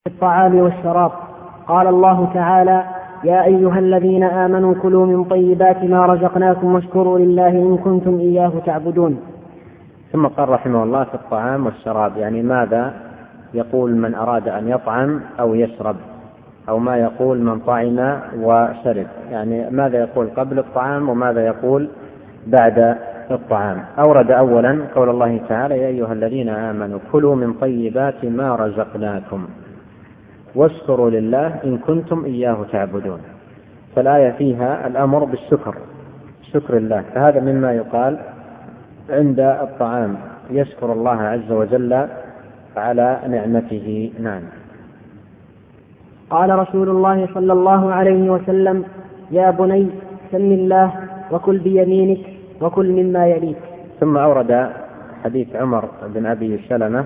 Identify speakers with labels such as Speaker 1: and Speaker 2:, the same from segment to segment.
Speaker 1: الطعام والشراب. قال الله تعالى: يا أيها الذين آمنوا كلوا من طيبات ما رزقناكم واشكروا لله إن كنتم إياه تعبدون.
Speaker 2: ثم قال رحمه الله في الطعام والشراب، يعني ماذا يقول من أراد أن يطعم أو يشرب، أو ما يقول من طعم وشرب، يعني ماذا يقول قبل الطعام وماذا يقول بعد الطعام. أورد أولا قول الله تعالى: يا أيها الذين آمنوا كلوا من طيبات ما رزقناكم واشكروا لله إن كنتم إياه تعبدون. فالآية فيها الأمر بالشكر، شكر الله، فهذا مما يقال عند الطعام، يشكر الله عز وجل على نعمته. نعم.
Speaker 1: قال رسول الله صلى الله عليه وسلم: يا بني سم الله وكل بيمينك وكل مما يليك.
Speaker 2: ثم أورد حديث عمر بن أبي سلمة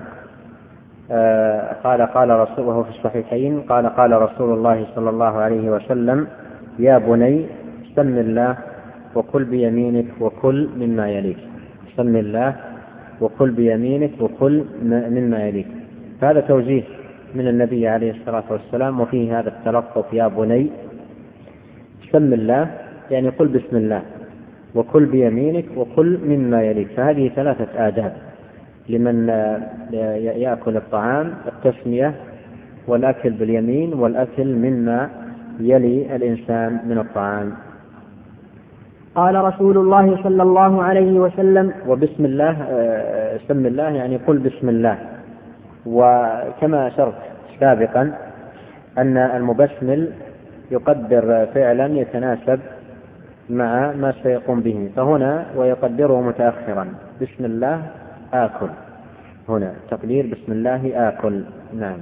Speaker 2: قال رسول، وهو في الصحيحين، قال رسول الله صلى الله عليه وسلم: يا بني سم الله وكل بيمينك وكل مما يليك. سم الله وكل بيمينك وكل مما يليك. هذا توجيه من النبي عليه الصلاة والسلام، وفيه هذا التلطف: يا بني سم الله، يعني قل بسم الله، وكل بيمينك وكل مما يليك. فهذه ثلاثة آداب لمن يأكل الطعام: التسمية والأكل باليمين والأكل مما يلي الإنسان من الطعام.
Speaker 1: قال رسول الله صلى الله عليه وسلم:
Speaker 2: وبسم الله، سم الله يعني قل بسم الله. وكما أشرت سابقا أن المبسمل يقدر فعلا يتناسب مع ما سيقوم به، فهنا ويقدره متأخرا: بسم الله آكل، هنا تقدير بسم الله آكل. نعم.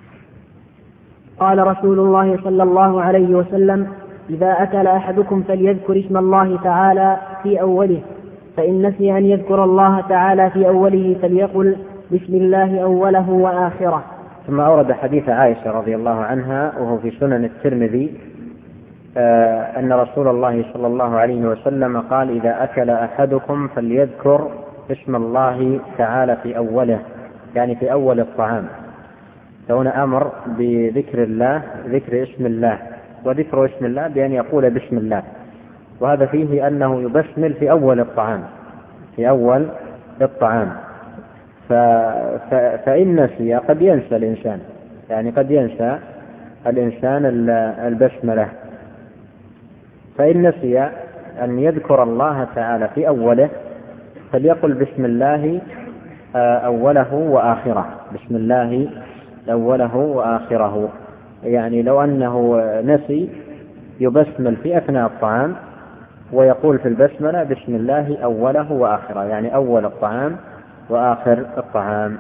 Speaker 1: قال رسول الله صلى الله عليه وسلم: إذا أكل أحدكم فليذكر اسم الله تعالى في أوله، فإن نسي أن يذكر الله تعالى في أوله فليقل بسم الله أوله وآخره.
Speaker 2: ثم أورد حديث عائشة رضي الله عنها وهو في سنن الترمذي أن رسول الله صلى الله عليه وسلم قال: إذا أكل أحدكم فليذكر اسم الله تعالى في أوله، يعني في أول الطعام. فهنا أمر بذكر الله، ذكر اسم الله، وذكر اسم الله بأن يقول بسم الله، وهذا فيه أنه يبسمل في أول الطعام، في أول الطعام. فإن نسي، قد ينسى الإنسان، يعني قد ينسى الإنسان البسملة، فإن نسي أن يذكر الله تعالى في أوله فليقل بسم الله أوله وآخره، بسم الله أوله وآخره. يعني لو أنه نسي يبسمل في أثناء الطعام ويقول في البسملة بسم الله أوله وآخره، يعني أول الطعام وآخر الطعام.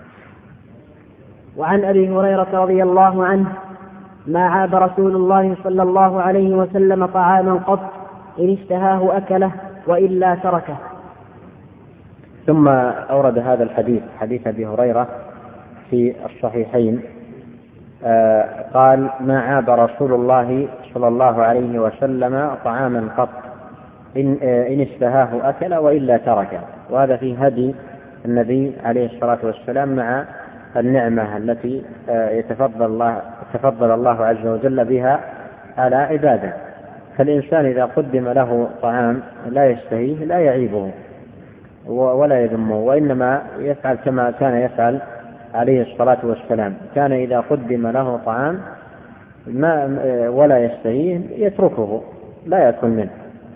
Speaker 1: وعن أبي هريرة رضي الله عنه: ما عاب رسول الله صلى الله عليه وسلم طعاما قط، إن اشتهاه أكله وإلا تركه.
Speaker 2: ثم أورد هذا الحديث، حديث أبي هريرة في الصحيحين، قال: ما عاب رسول الله صلى الله عليه وسلم طعاما قط، إن اشتهاه أكل وإلا تركه. وهذا في هدي النبي عليه الصلاة والسلام مع النعمة التي يتفضل الله عز وجل بها على عباده. فالإنسان إذا قدم له طعام لا يشتهيه لا يعيبه ولا يذمه، وإنما يفعل كما كان يفعل عليه الصلاة والسلام. كان إذا قدم له طعام ولا يشتهيه يتركه، لا يأكل منه.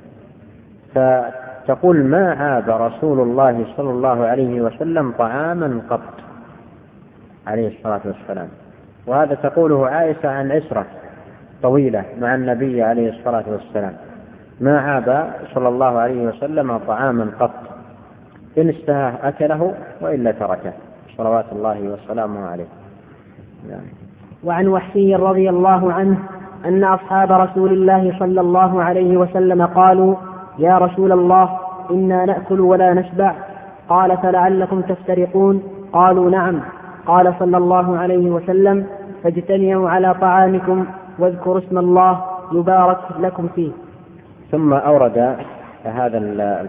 Speaker 2: فتقول: ما عاب رسول الله صلى الله عليه وسلم طعاما قط، عليه الصلاة والسلام. وهذا تقوله عائشة عن عشرة طويلة مع النبي عليه الصلاة والسلام. ما عاب صلى الله عليه وسلم طعاما قط، إن اشتهاه أكله وإلا تركه، صلوات الله وسلامه عليه. يعني.
Speaker 1: وعن وحشي رضي الله عنه أن أصحاب رسول الله صلى الله عليه وسلم قالوا: يا رسول الله، إنا نأكل ولا نشبع. قال: فلعلكم تفترقون. قالوا: نعم. قال صلى الله عليه وسلم: فاجتمعوا على طعامكم واذكروا اسم الله يبارك لكم فيه.
Speaker 2: ثم أورد هذا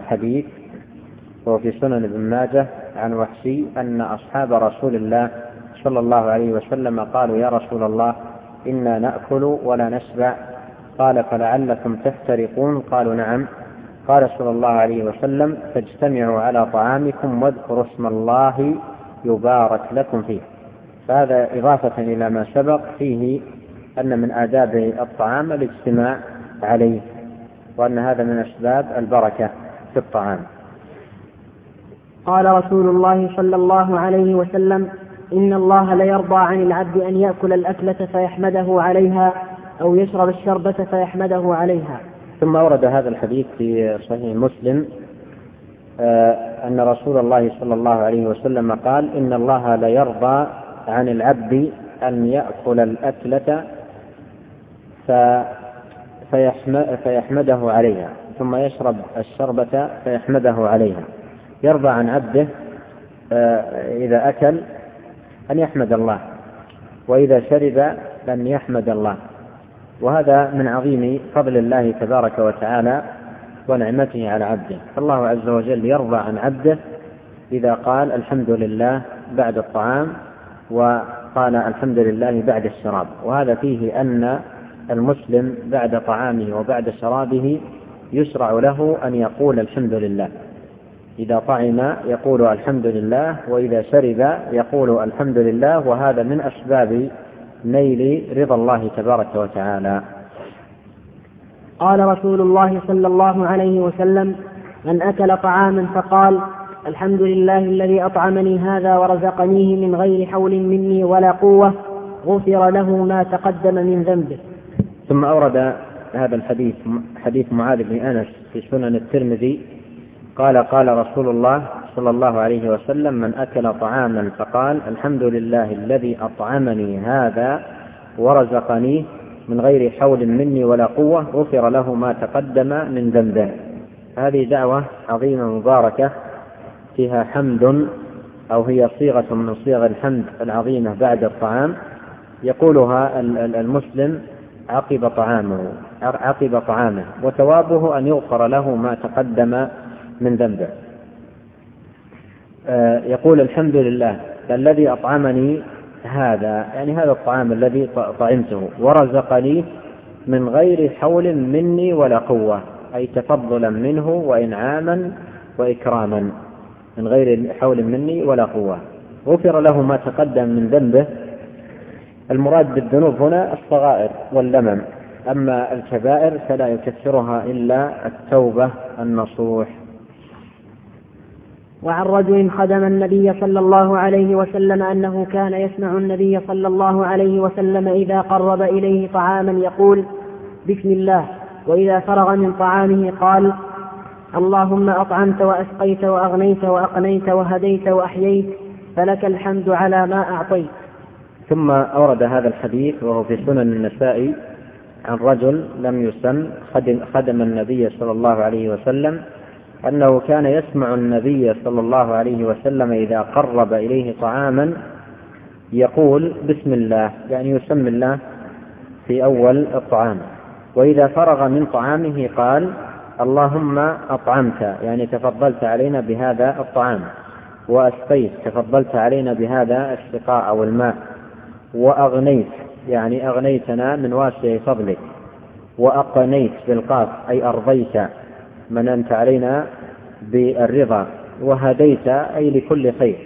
Speaker 2: الحديث وفي سنن ابن ماجه عن وحشي أن أصحاب رسول الله صلى الله عليه وسلم قالوا يا رسول الله إنا نأكل ولا نشبع، قال فلعلكم تفترقون، قالوا نعم. قال صلى الله عليه وسلم فاجتمعوا على طعامكم واذكروا اسم الله يبارك لكم فيه. فهذا إضافة إلى ما سبق فيه أن من آداب الطعام الاجتماع عليه، وأن هذا من أسباب البركة في الطعام.
Speaker 1: قال رسول الله صلى الله عليه وسلم إن الله ليرضى عن العبد أن يأكل الأكلة فيحمده عليها أو يشرب الشربة فيحمده عليها.
Speaker 2: ثم ورد هذا الحديث في صحيح مسلم أن رسول الله صلى الله عليه وسلم قال إن الله ليرضى عن العبد أن يأكل الأكلة فيحمده عليها ثم يشرب الشربة فيحمده عليها. يرضى عن عبده إذا أكل أن يحمد الله، وإذا شرب أن يحمد الله، وهذا من عظيم فضل الله تبارك وتعالى ونعمته على عبده. الله عز وجل يرضى عن عبده إذا قال الحمد لله بعد الطعام وقال الحمد لله بعد الشراب، وهذا فيه أن المسلم بعد طعامه وبعد شرابه يشرع له أن يقول الحمد لله. إذا طعم يقول الحمد لله، وإذا شرب يقول الحمد لله، وهذا من أسباب نيل رضا الله تبارك وتعالى.
Speaker 1: قال رسول الله صلى الله عليه وسلم من أكل طعاما فقال الحمد لله الذي أطعمني هذا ورزقنيه من غير حول مني ولا قوة غفر له ما تقدم من ذنبه.
Speaker 2: ثم أورد هذا الحديث حديث معاذ بن أنس في سنن الترمذي قال قال رسول الله صلى الله عليه وسلم من أكل طعاما فقال الحمد لله الذي أطعمني هذا ورزقنيه من غير حول مني ولا قوة غفر له ما تقدم من ذنبه. هذه دعوة عظيمة مباركة فيها حمد، أو هي صيغة من صيغ الحمد العظيمة بعد الطعام، يقولها المسلم عقب طعامه، وثوابه أن يغفر له ما تقدم من ذنبه. يقول الحمد لله الذي أطعمني هذا، يعني هذا الطعام الذي طعمته، ورزقني من غير حول مني ولا قوة، أي تفضلا منه وإنعاما وإكراما، من غير حول مني ولا قوة غفر له ما تقدم من ذنبه. المراد بالذنوب هنا الصغائر واللمم، أما الكبائر فلا يكفرها إلا التوبة النصوح.
Speaker 1: وعن رجل خدم النبي صلى الله عليه وسلم أنه كان يسمع النبي صلى الله عليه وسلم إذا قرب إليه طعاما يقول بسم الله، وإذا فرغ من طعامه قال اللهم أطعمت وأسقيت وأغنيت وأقنيت وهديت وأحييت فلك الحمد على ما أعطيت.
Speaker 2: ثم أورد هذا الحديث وهو في سنن النسائي عن رجل لم يسم خدم النبي صلى الله عليه وسلم أنه كان يسمع النبي صلى الله عليه وسلم إذا قرب إليه طعاما يقول بسم الله، يعني يسمي الله في أول الطعام، وإذا فرغ من طعامه قال اللهم أطعمت، يعني تفضلت علينا بهذا الطعام، وأسقيت تفضلت علينا بهذا السقاء أو الماء، وأغنيت يعني أغنيتنا من واسع فضلك، وأقنيت بالقاف أي أرضيت مننت علينا بالرضا، وهديت أي لكل خير،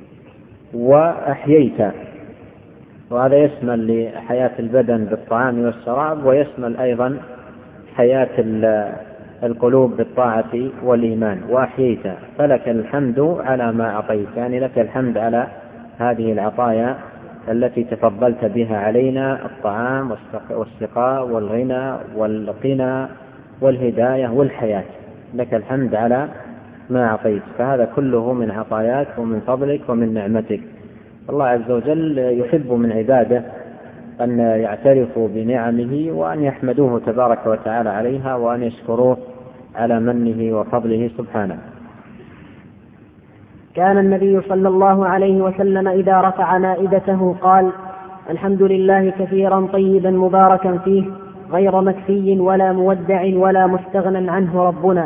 Speaker 2: وأحييت، وهذا يشمل لحياة البدن بالطعام والشراب، ويشمل أيضا حياة القلوب بالطاعة والإيمان. وأحييت فلك الحمد على ما أعطيت، يعني لك الحمد على هذه العطايا التي تفضلت بها علينا، الطعام والسقاء والغنى والقنى والهداية والحياة، لك الحمد على ما أعطيت. فهذا كله من عطاياك ومن فضلك ومن نعمتك. الله عز وجل يحب من عباده أن يعترفوا بنعمه وأن يحمدوه تبارك وتعالى عليها، وأن يشكروه على منه وفضله سبحانه.
Speaker 1: كان النبي صلى الله عليه وسلم إذا رفع مائدته قال الحمد لله كثيرا طيبا مباركا فيه غير مكفي ولا مودع ولا مستغنى عنه ربنا.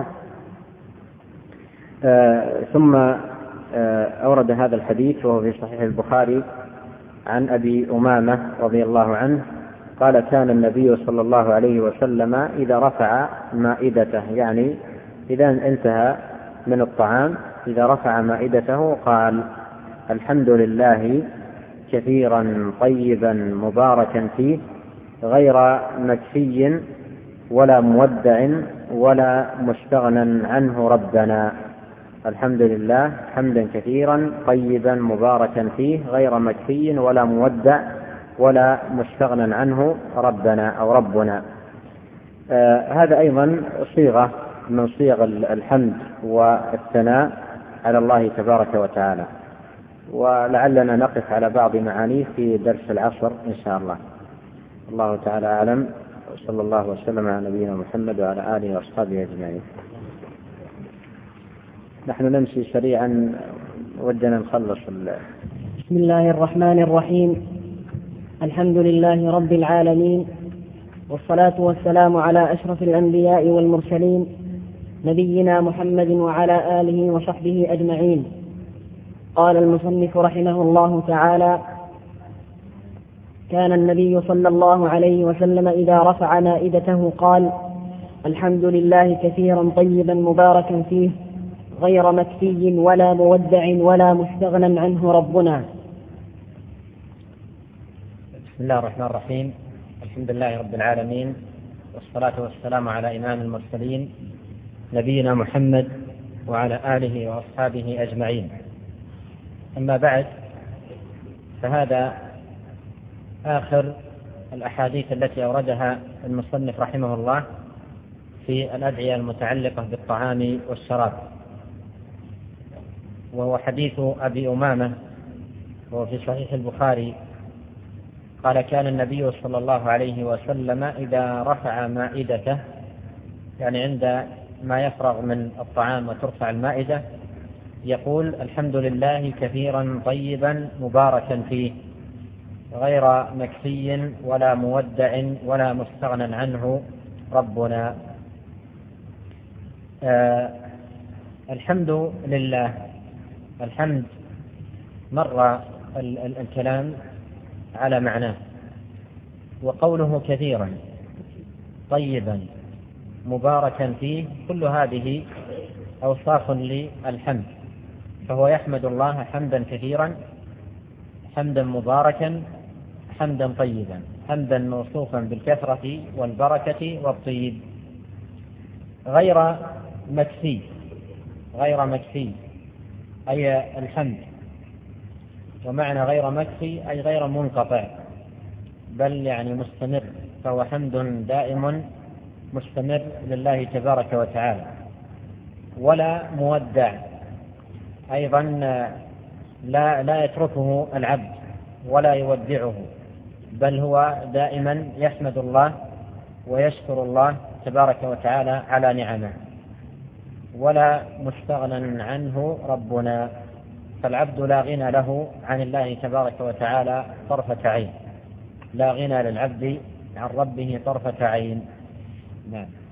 Speaker 2: ثم أورد هذا الحديث وهو في صحيح البخاري عن أبي أمامة رضي الله عنه قال كان النبي صلى الله عليه وسلم إذا رفع مائدته، يعني إذا انتهى من الطعام، إذا رفع مائدته قال الحمد لله كثيرا طيبا مباركا فيه غير مكفي ولا مودع ولا مستغنى عنه ربنا. الحمد لله حمدا كثيرا طيبا مباركا فيه غير مكفي ولا مودع ولا مستغنى عنه ربنا أو ربنا. هذا أيضا صيغة من صيغ الحمد والثناء على الله تبارك وتعالى، ولعلنا نقف على بعض معانيه في درس العصر إن شاء الله. الله تعالى أعلم، وصلى الله وسلم على نبينا محمد وعلى آله وأصحابه أجمعين. نحن نمشي سريعا ودنا نخلص.
Speaker 1: بسم الله الرحمن الرحيم. الحمد لله رب العالمين، والصلاة والسلام على أشرف الأنبياء والمرسلين نبينا محمد وعلى آله وصحبه أجمعين. قال المصنف رحمه الله تعالى: كان النبي صلى الله عليه وسلم إذا رفع مائدته قال الحمد لله كثيرا طيبا مباركا فيه غير مكفي ولا مودع ولا مستغنى عنه ربنا.
Speaker 3: بسم الله الرحمن الرحيم. الحمد لله رب العالمين، والصلاة والسلام على إمام المرسلين نبينا محمد وعلى آله وأصحابه أجمعين. أما بعد، فهذا آخر الأحاديث التي أوردها المصنف رحمه الله في الأدعية المتعلقة بالطعام والشراب، وهو حديث أبي أمامة وهو في صحيح البخاري قال كان النبي صلى الله عليه وسلم إذا رفع مائدته، يعني عند ما يفرغ من الطعام وترفع المائدة، يقول الحمد لله كثيرا طيبا مباركا فيه غير مكفي ولا مودع ولا مستغنى عنه ربنا. الحمد لله. الحمد مر الكلام على معناه، وقوله كثيرا طيبا مباركا فيه كل هذه أوصاف للحمد، فهو يحمد الله حمدا كثيرا، حمدا مباركا، حمدا طيبا، حمدا موصوفا بالكثرة والبركة والطيب. غير مكفي، غير مكفي أي الحمد، ومعنى غير مكفي أي غير منقطع، بل يعني مستمر، فهو حمد دائم مستمر لله تبارك وتعالى. ولا مودع، أيضا لا يتركه العبد ولا يودعه، بل هو دائما يحمد الله ويشكر الله تبارك وتعالى على نعمه. ولا مستغنى عنه ربنا، فالعبد لا غنى له عن الله تبارك وتعالى طرفة عين، لا غنى للعبد عن ربه طرفة عين. نعم.